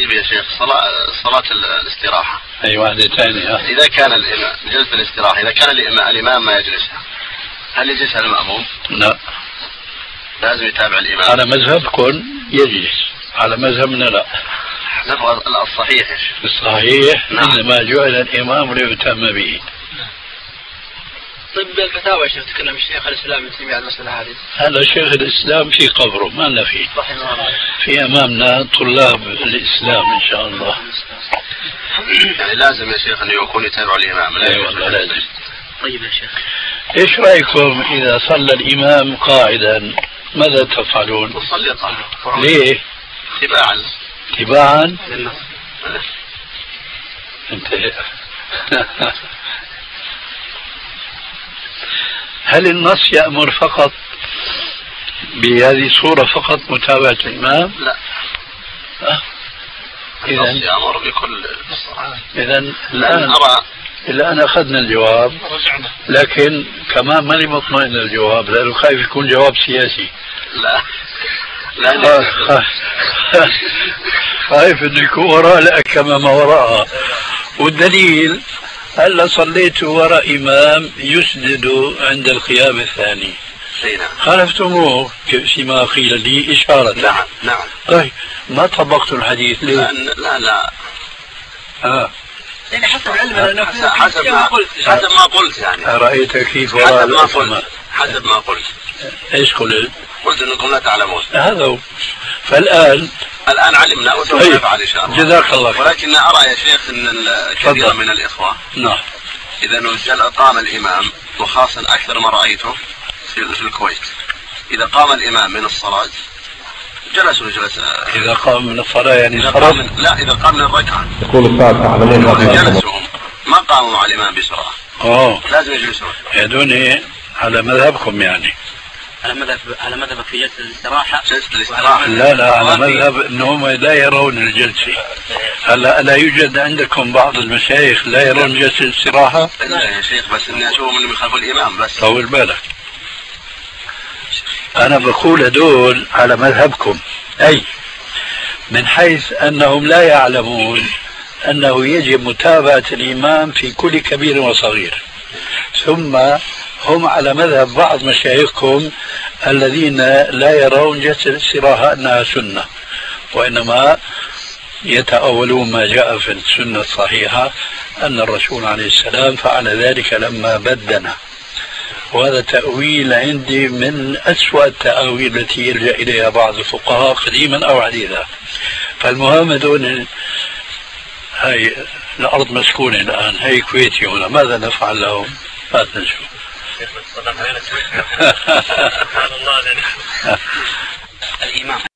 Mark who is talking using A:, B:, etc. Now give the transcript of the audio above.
A: طيب يا شيخ، صلاة الاستراحة.
B: أي واحدة ثانية.
A: إذا كان الإمام جلسة الاستراحة، إذا كان الإمام ما يجلسها، هل يجلسها المأموم؟
B: لا،
A: لازم يتابع الإمام.
B: على مذهبكم يجلس، على مذهبنا لا.
A: الصحيح يا شيخ.
B: الصحيح
A: نعم.
B: إنما جعل الإمام ليؤتم به.
C: طيب بالفتاوى يا شيخ تكلم الشيخ الإسلام ابن تيمية عن المسألة هذه.
B: هذا شيخ الإسلام في قبره ما لنا فيه.
C: رحمه الله.
B: في أمامنا طلاب الإسلام إن شاء الله.
A: يعني لازم يا شيخ أنه يكون يتابع الإمام.
B: أي والله لازم.
C: طيب يا شيخ،
B: إيش رأيكم إذا صلى الإمام قاعدا ماذا تفعلون؟
A: تصلي قاعدا.
B: ليه؟
A: اتباعا.
B: اتباعا؟ انتهى. هل النص يأمر فقط بهذه الصورة فقط متابعة الإمام؟
A: لا. النص يأمر بكل الصلاة.
B: إذن الآن أخذنا الجواب، لكن كمان ماني مطمئن الجواب لأنه خايف يكون جواب سياسي.
A: لا.
B: خايف انه يكون وراء لا كما ما وراءها. والدليل هلا صليت وراء إمام يسجد عند القيام الثاني، خالفتموه فيما قيل لي إشارة.
A: نعم نعم.
B: طيب ما طبقت الحديث ليه؟
A: لا
C: يعني حسب علمنا
A: حسب ما قلت يعني.
B: رأيت كيف وراء الأسماء؟
A: حسب ما قلت.
B: ايش قلت؟
A: قلت انكم لا تعلمون.
B: هذا هو. فالآن
A: علمنا وسوف نفعل ان شاء الله.
B: جزاك الله خير.
A: ولكن ارى يا شيخ ان الكثير من الاخوه
B: نعم
A: اذا قام الامام، وخاصه اكثر ما رايته في الكويت، اذا قام الامام من الصلاه جلسوا جلسة. إذا
B: قام من الصلاة يعني
A: إذا قام من الركعة
D: يقول الفاتحة
A: جلسوا، ما قاموا مع الإمام بسرعة. لازم يجلسون.
B: يدوني على مذهبكم يعني.
C: على مذهبك في جلسة الاستراحة.
B: لا على مذهب انهم لا يرون الجلسة. هلا لا يوجد عندكم بعض المشايخ لا يرون جلسة الاستراحة؟
A: لا يا شيخ، بس اني اشوفهم انهم يخالفوا الامام بس.
B: طول بالك. انا بقول هدول على مذهبكم، اي من حيث انهم لا يعلمون انه يجب متابعة الامام في كل كبير وصغير، ثم هم على مذهب بعض مشايخكم الذين لا يرون جلسة الاستراحة أنها سنة، وإنما يتأولون ما جاء في السنة الصحيحة أن الرسول عليه السلام فعل ذلك لما بدنا. وهذا تأويل عندي من أسوأ التأويل التي يلجأ إليها بعض الفقهاء قديما أو حديثا. فالمهم دون هاي الأرض مسكونة الآن، هاي كويتي هنا، ماذا نفعل لهم؟ ما تنسوا.
C: الإمام